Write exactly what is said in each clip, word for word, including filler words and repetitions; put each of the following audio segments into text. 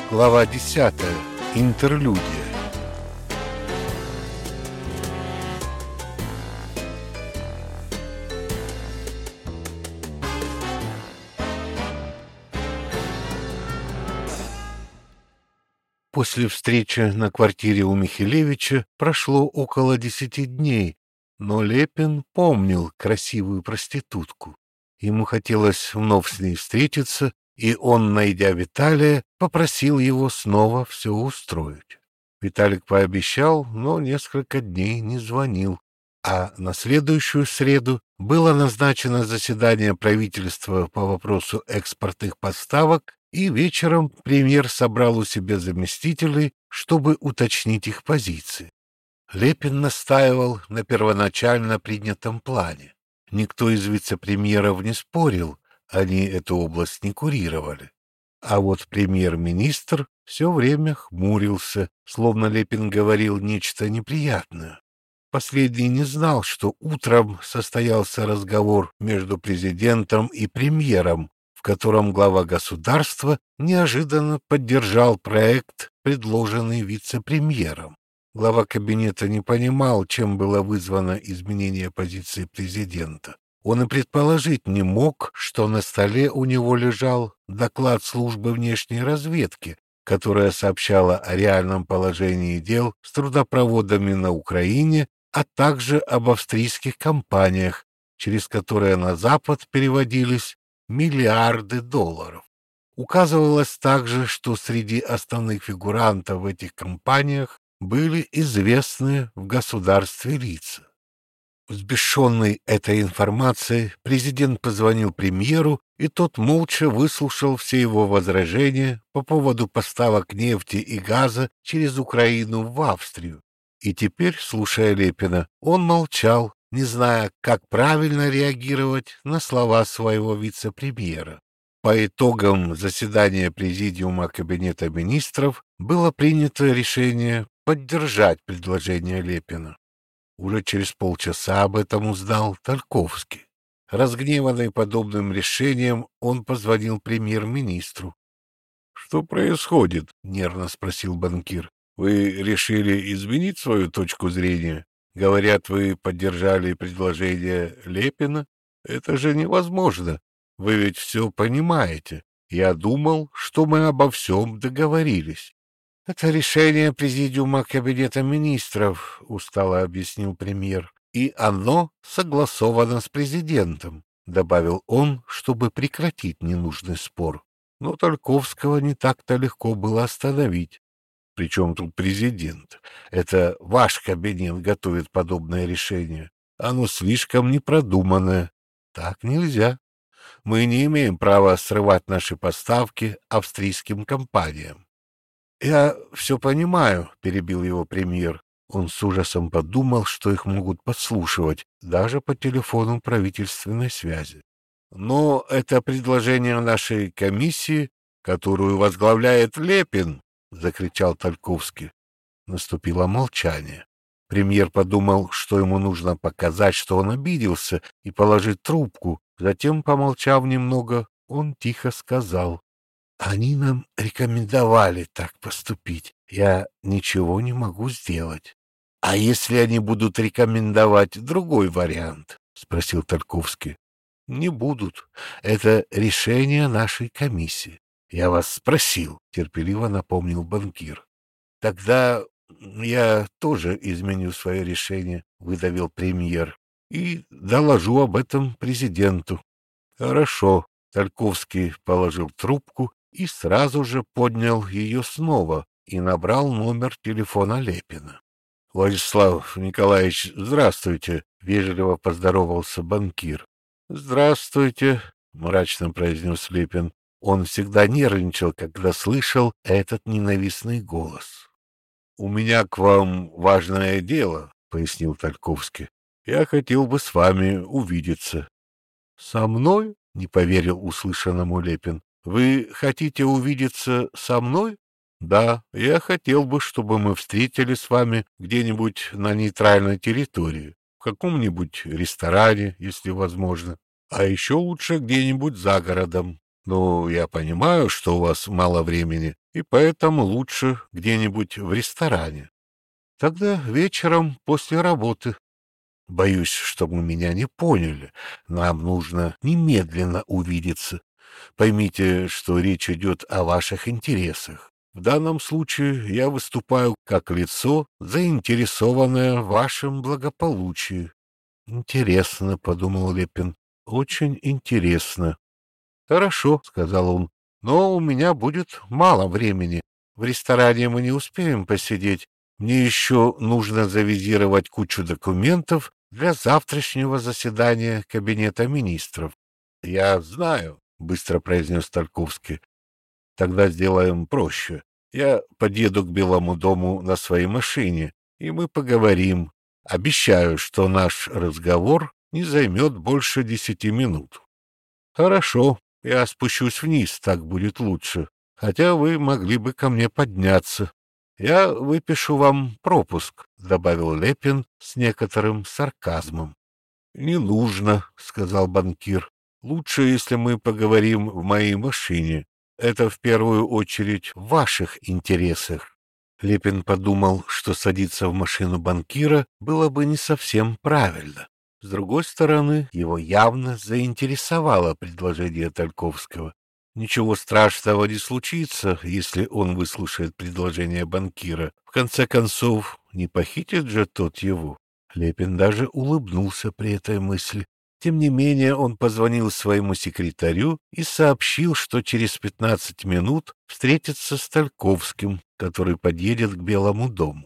Глава десятая. Интерлюдия. После встречи на квартире у Михелевича прошло около десяти дней, но Лепин помнил красивую проститутку. Ему хотелось вновь с ней встретиться, и он, найдя Виталия, попросил его снова все устроить. Виталик пообещал, но несколько дней не звонил, а на следующую среду было назначено заседание правительства по вопросу экспортных поставок, и вечером премьер собрал у себя заместителей, чтобы уточнить их позиции. Лепин настаивал на первоначально принятом плане. Никто из вице-премьеров не спорил, они эту область не курировали. А вот премьер-министр все время хмурился, словно Лепин говорил нечто неприятное. Последний не знал, что утром состоялся разговор между президентом и премьером, в котором глава государства неожиданно поддержал проект, предложенный вице-премьером. Глава кабинета не понимал, чем было вызвано изменение позиции президента. Он и предположить не мог, что на столе у него лежал доклад службы внешней разведки, которая сообщала о реальном положении дел с трудопроводами на Украине, а также об австрийских компаниях, через которые на Запад переводились миллиарды долларов. Указывалось также, что среди основных фигурантов в этих компаниях были известные в государстве лица. Взбешенный этой информацией, президент позвонил премьеру, и тот молча выслушал все его возражения по поводу поставок нефти и газа через Украину в Австрию. И теперь, слушая Лепина, он молчал, не зная, как правильно реагировать на слова своего вице-премьера. По итогам заседания Президиума Кабинета министров было принято решение поддержать предложение Лепина. Уже через полчаса об этом узнал Тальковский. Разгневанный подобным решением, он позвонил премьер-министру. — Что происходит? — нервно спросил банкир. — Вы решили изменить свою точку зрения? Говорят, вы поддержали предложение Лепина? Это же невозможно. Вы ведь все понимаете. Я думал, что мы обо всем договорились. — Это решение Президиума Кабинета министров, — устало объяснил премьер, — и оно согласовано с президентом, — добавил он, чтобы прекратить ненужный спор. Но Тальковского не так-то легко было остановить. Причем тут президент? Это ваш кабинет готовит подобное решение. Оно слишком непродуманное. Так нельзя. Мы не имеем права срывать наши поставки австрийским компаниям. — Я все понимаю, — перебил его премьер. Он с ужасом подумал, что их могут подслушивать, даже по телефону правительственной связи. Но это предложение нашей комиссии, которую возглавляет Лепин, — закричал Тальковский. Наступило молчание. Премьер подумал, что ему нужно показать, что он обиделся, и положить трубку. Затем, помолчав немного, он тихо сказал: «Они нам рекомендовали так поступить. Я ничего не могу сделать». — А если они будут рекомендовать другой вариант? — спросил Тальковский. — Не будут. Это решение нашей комиссии. — Я вас спросил, — терпеливо напомнил банкир. — Тогда я тоже изменю свое решение, — выдавил премьер, — и доложу об этом президенту. — Хорошо. Тальковский положил трубку и сразу же поднял ее снова и набрал номер телефона Лепина. — Владислав Николаевич, здравствуйте, — вежливо поздоровался банкир. — Здравствуйте, — мрачно произнес Лепин. Он всегда нервничал, когда слышал этот ненавистный голос. — У меня к вам важное дело, — пояснил Тальковский. — Я хотел бы с вами увидеться. — Со мной? — не поверил услышанному Лепин. — Вы хотите увидеться со мной? — Да, я хотел бы, чтобы мы встретились с вами где-нибудь на нейтральной территории, в каком-нибудь ресторане, если возможно, а еще лучше где-нибудь за городом. Ну, я понимаю, что у вас мало времени, и поэтому лучше где-нибудь в ресторане. Тогда вечером после работы. Боюсь, чтобы меня не поняли. Нам нужно немедленно увидеться. Поймите, что речь идет о ваших интересах. В данном случае я выступаю как лицо, заинтересованное в вашем благополучии. Интересно, — подумал Лепин, — очень интересно. Хорошо, — сказал он, — но у меня будет мало времени. В ресторане мы не успеем посидеть. Мне еще нужно завизировать кучу документов для завтрашнего заседания Кабинета министров. — Я знаю, — быстро произнес Тарковский. — Тогда сделаем проще. Я подъеду к Белому дому на своей машине, и мы поговорим. Обещаю, что наш разговор не займет больше десяти минут. — Хорошо, я спущусь вниз, так будет лучше. Хотя вы могли бы ко мне подняться. Я выпишу вам пропуск, — добавил Лепин с некоторым сарказмом. — Не нужно, — сказал банкир. — Лучше, если мы поговорим в моей машине. Это в первую очередь в ваших интересах. Лепин подумал, что садиться в машину банкира было бы не совсем правильно. С другой стороны, его явно заинтересовало предложение Тарковского. Ничего страшного не случится, если он выслушает предложение банкира. В конце концов, не похитит же тот его. Лепин даже улыбнулся при этой мысли. Тем не менее, он позвонил своему секретарю и сообщил, что через пятнадцать минут встретится с Тарковским, который подъедет к Белому дому.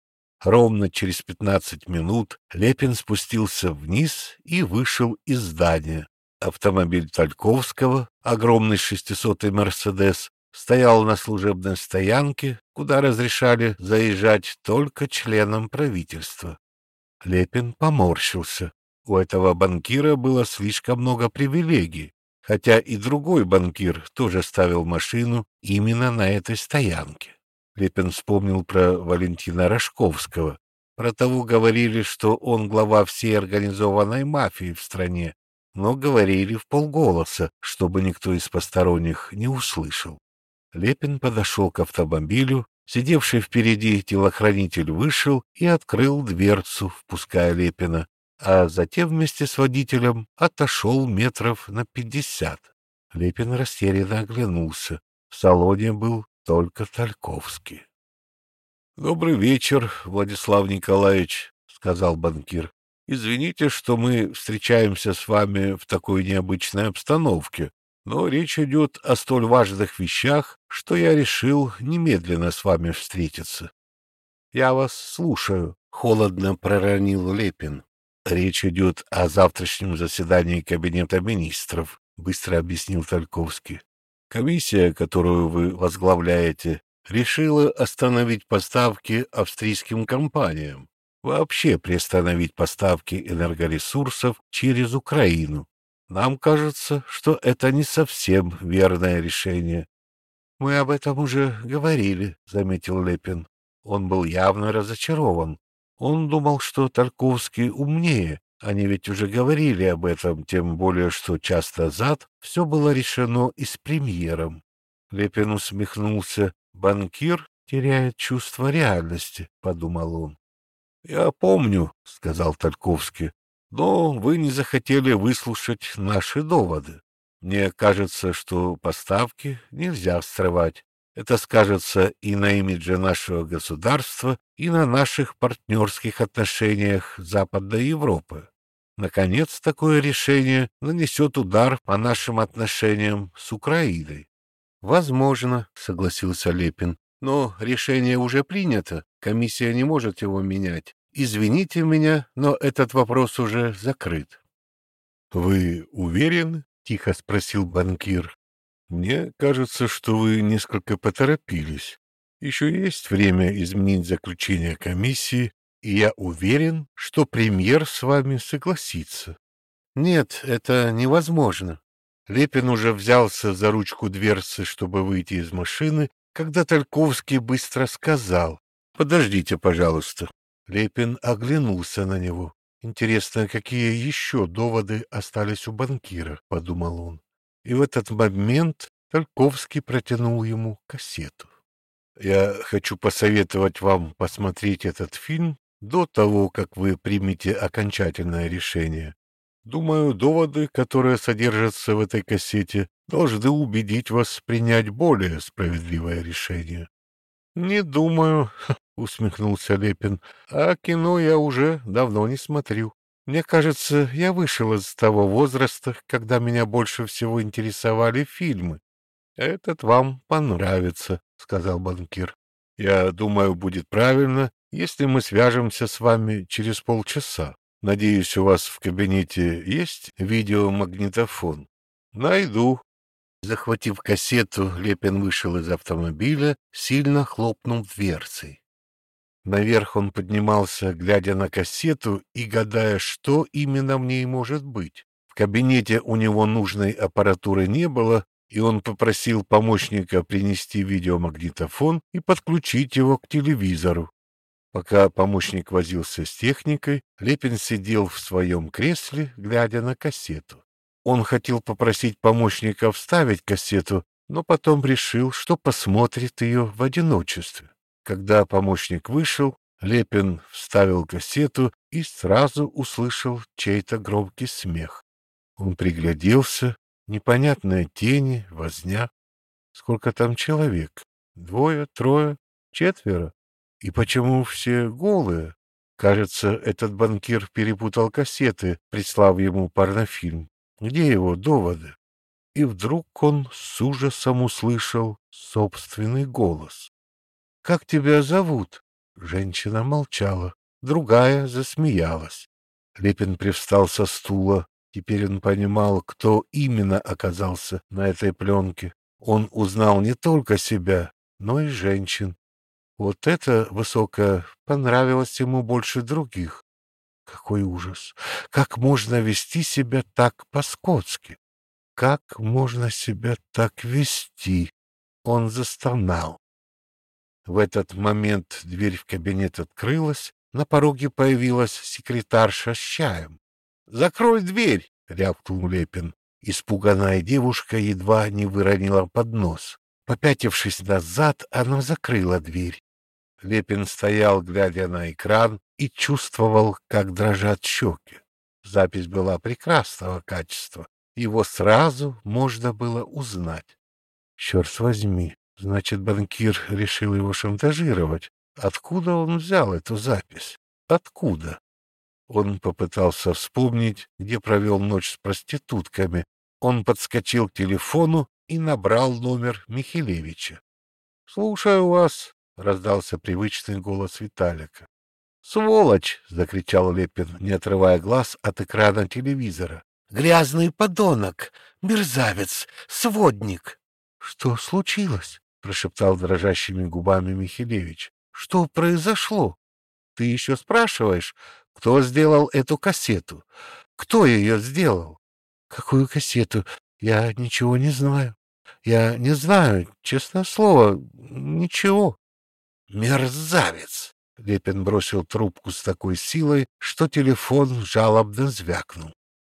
Ровно через пятнадцать минут Лепин спустился вниз и вышел из здания. Автомобиль Тарковского, огромный шестисотый «Мерседес», стоял на служебной стоянке, куда разрешали заезжать только членам правительства. Лепин поморщился. У этого банкира было слишком много привилегий, хотя и другой банкир тоже ставил машину именно на этой стоянке. Лепин вспомнил про Валентина Рожковского. Про того говорили, что он глава всей организованной мафии в стране, но говорили вполголоса, чтобы никто из посторонних не услышал. Лепин подошел к автомобилю. Сидевший впереди телохранитель вышел и открыл дверцу, впуская Лепина, а затем вместе с водителем отошел метров на пятьдесят. Лепин растерянно оглянулся. В салоне был только Тарковский. — Добрый вечер, Владислав Николаевич, — сказал банкир. — Извините, что мы встречаемся с вами в такой необычной обстановке, но речь идет о столь важных вещах, что я решил немедленно с вами встретиться. — Я вас слушаю, — холодно проронил Лепин. — Речь идет о завтрашнем заседании Кабинета министров, — быстро объяснил Тарковский. — Комиссия, которую вы возглавляете, решила остановить поставки австрийским компаниям, вообще приостановить поставки энергоресурсов через Украину. Нам кажется, что это не совсем верное решение. — Мы об этом уже говорили, — заметил Лепин. Он был явно разочарован. Он думал, что Тарковский умнее. Они ведь уже говорили об этом, тем более, что час назад все было решено и с премьером. Лепин усмехнулся. «Банкир теряет чувство реальности», — подумал он. «Я помню», — сказал Тарковский, — «но вы не захотели выслушать наши доводы. Мне кажется, что поставки нельзя срывать. Это скажется и на имидже нашего государства, и на наших партнерских отношениях с Западной Европы. Наконец, такое решение нанесет удар по нашим отношениям с Украиной». «Возможно», — согласился Лепин, — «но решение уже принято, комиссия не может его менять. Извините меня, но этот вопрос уже закрыт». «Вы уверены?» — тихо спросил банкир. «Мне кажется, что вы несколько поторопились. Еще есть время изменить заключение комиссии, и я уверен, что премьер с вами согласится». «Нет, это невозможно». Лепин уже взялся за ручку дверцы, чтобы выйти из машины, когда Тарковский быстро сказал: «Подождите, пожалуйста». Лепин оглянулся на него. «Интересно, какие еще доводы остались у банкира?» — подумал он. и в этот момент Тальковский протянул ему кассету. «Я хочу посоветовать вам посмотреть этот фильм до того, как вы примете окончательное решение. Думаю, доводы, которые содержатся в этой кассете, должны убедить вас принять более справедливое решение». «Не думаю», — усмехнулся Лепин, — «а кино я уже давно не смотрю. Мне кажется, я вышел из того возраста, когда меня больше всего интересовали фильмы. Этот вам понравится», — сказал банкир. «Я думаю, будет правильно, если мы свяжемся с вами через полчаса. Надеюсь, у вас в кабинете есть видеомагнитофон?» «Найду». Захватив кассету, Лепин вышел из автомобиля, сильно хлопнув дверцей. Наверх он поднимался, глядя на кассету и гадая, что именно в ней может быть. В кабинете у него нужной аппаратуры не было, и он попросил помощника принести видеомагнитофон и подключить его к телевизору. Пока помощник возился с техникой, Лепин сидел в своем кресле, глядя на кассету. Он хотел попросить помощника вставить кассету, но потом решил, что посмотрит ее в одиночестве. Когда помощник вышел, Лепин вставил кассету и сразу услышал чей-то громкий смех. Он пригляделся, непонятные тени, возня. Сколько там человек? Двое, трое, четверо? И почему все голые? Кажется, этот банкир перепутал кассеты, прислав ему порнофильм. Где его доводы? И вдруг он с ужасом услышал собственный голос. «Как тебя зовут?» Женщина молчала, другая засмеялась. Лепин привстал со стула. Теперь он понимал, кто именно оказался на этой пленке. Он узнал не только себя, но и женщин. Вот эта высокая понравилась ему больше других. Какой ужас! Как можно вести себя так по-скотски? Как можно себя так вести? Он застонал. В этот момент дверь в кабинет открылась, на пороге появилась секретарша с чаем. «Закрой дверь!» — рявкнул Лепин. Испуганная девушка едва не выронила поднос. Попятившись назад, она закрыла дверь. Лепин стоял, глядя на экран, и чувствовал, как дрожат щеки. Запись была прекрасного качества. Его сразу можно было узнать. Черт возьми, значит, банкир решил его шантажировать. Откуда он взял эту запись? Откуда? Он попытался вспомнить, где провел ночь с проститутками. Он подскочил к телефону и набрал номер Михелевича. — Слушаю вас, — раздался привычный голос Виталика. «Сволочь!» — закричал Лепин, не отрывая глаз от экрана телевизора. «Грязный подонок! Мерзавец! Сводник!» «Что случилось?» — прошептал дрожащими губами Михелевич. «Что произошло? Ты еще спрашиваешь, кто сделал эту кассету? Кто ее сделал?» «Какую кассету? Я ничего не знаю. Я не знаю, честное слово, ничего». «Мерзавец!» — Лепин бросил трубку с такой силой, что телефон жалобно звякнул.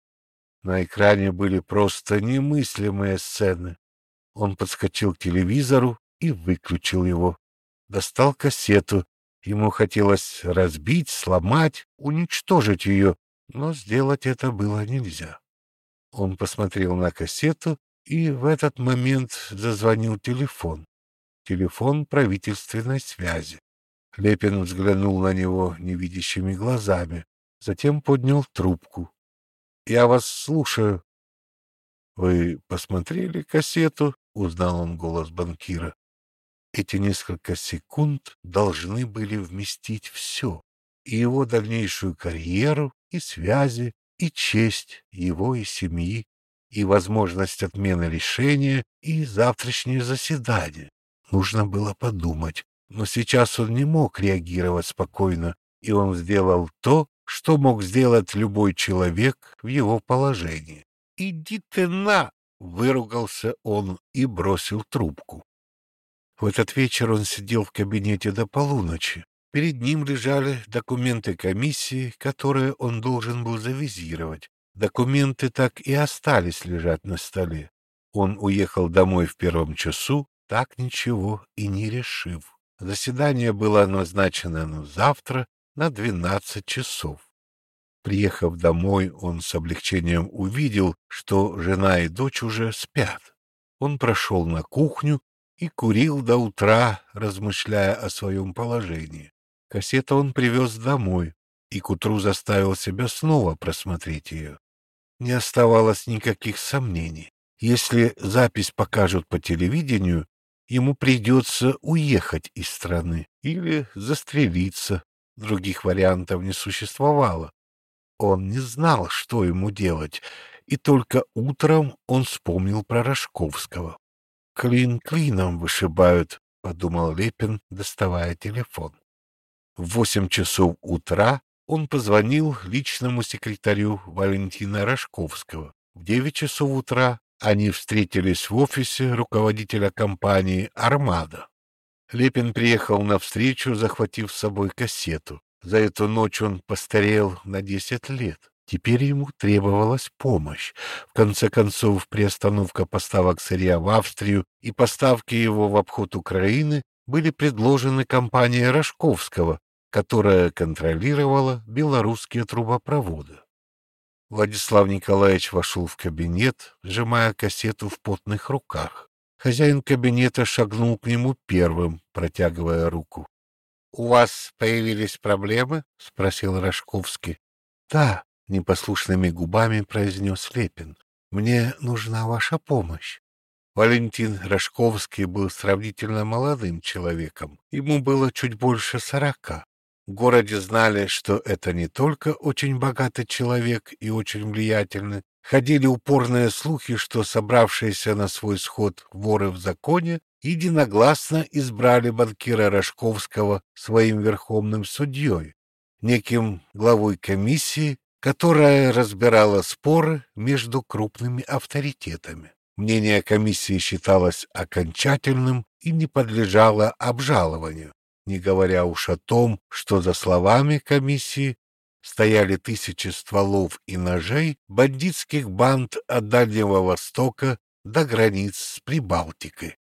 На экране были просто немыслимые сцены. Он подскочил к телевизору и выключил его. Достал кассету. Ему хотелось разбить, сломать, уничтожить ее, но сделать это было нельзя. Он посмотрел на кассету, и в этот момент зазвонил телефон. Телефон правительственной связи. Лепин взглянул на него невидящими глазами, затем поднял трубку. — Я вас слушаю. — Вы посмотрели кассету? — узнал он голос банкира. Эти несколько секунд должны были вместить все. И его дальнейшую карьеру, и связи, и честь его и семьи, и возможность отмены решения, и завтрашнее заседание. Нужно было подумать. Но сейчас он не мог реагировать спокойно, и он сделал то, что мог сделать любой человек в его положении. «Иди ты на!» — выругался он и бросил трубку. В этот вечер он сидел в кабинете до полуночи. Перед ним лежали документы комиссии, которые он должен был завизировать. Документы так и остались лежать на столе. Он уехал домой в первом часу, так ничего и не решив. Заседание было назначено на завтра на двенадцать часов. Приехав домой, он с облегчением увидел, что жена и дочь уже спят. Он прошел на кухню и курил до утра, размышляя о своем положении. Кассету он привез домой и к утру заставил себя снова просмотреть ее. Не оставалось никаких сомнений. Если запись покажут по телевидению, ему придется уехать из страны или застрелиться. Других вариантов не существовало. Он не знал, что ему делать, и только утром он вспомнил про Рожковского. «Клин клином вышибают», — подумал Лепин, доставая телефон. В восемь часов утра он позвонил личному секретарю Валентина Рожковского. В девять часов утра они встретились в офисе руководителя компании «Армада». Лепин приехал навстречу, захватив с собой кассету. За эту ночь он постарел на десять лет. Теперь ему требовалась помощь. В конце концов, приостановка поставок сырья в Австрию и поставки его в обход Украины были предложены компании Рожковского, которая контролировала белорусские трубопроводы. Владислав Николаевич вошел в кабинет, сжимая кассету в потных руках. Хозяин кабинета шагнул к нему первым, протягивая руку. — У вас появились проблемы? — спросил Рожковский. — Да, — непослушными губами произнес Лепин. — Мне нужна ваша помощь. Валентин Рожковский был сравнительно молодым человеком. Ему было чуть больше сорока. В городе знали, что это не только очень богатый человек и очень влиятельный. Ходили упорные слухи, что собравшиеся на свой сход воры в законе единогласно избрали банкира Рожковского своим верховным судьей, неким главой комиссии, которая разбирала споры между крупными авторитетами. Мнение комиссии считалось окончательным и не подлежало обжалованию, не говоря уж о том, что за словами комиссии стояли тысячи стволов и ножей бандитских банд от Дальнего Востока до границ с Прибалтикой.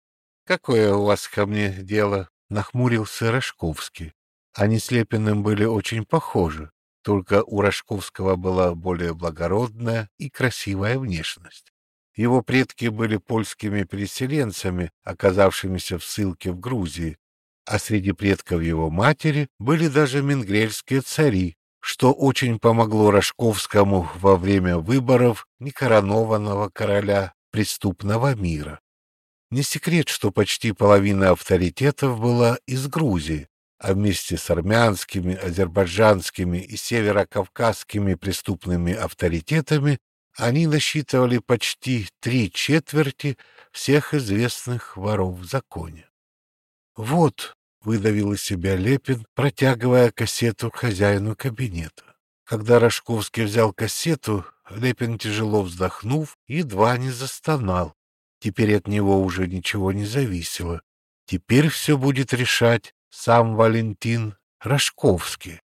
— Какое у вас ко мне дело? — нахмурился Рожковский. Они с Лепиным были очень похожи, только у Рожковского была более благородная и красивая внешность. Его предки были польскими переселенцами, оказавшимися в ссылке в Грузии, а среди предков его матери были даже менгрельские цари, что очень помогло Рожковскому во время выборов некоронованного короля преступного мира. Не секрет, что почти половина авторитетов была из Грузии, а вместе с армянскими, азербайджанскими и северокавказскими преступными авторитетами они насчитывали почти три четверти всех известных воров в законе. «Вот», — выдавил из себя Лепин, протягивая кассету к хозяину кабинета. Когда Рожковский взял кассету, Лепин, тяжело вздохнув, едва не застонал. Теперь от него уже ничего не зависело. Теперь все будет решать сам Валентин Рожковский.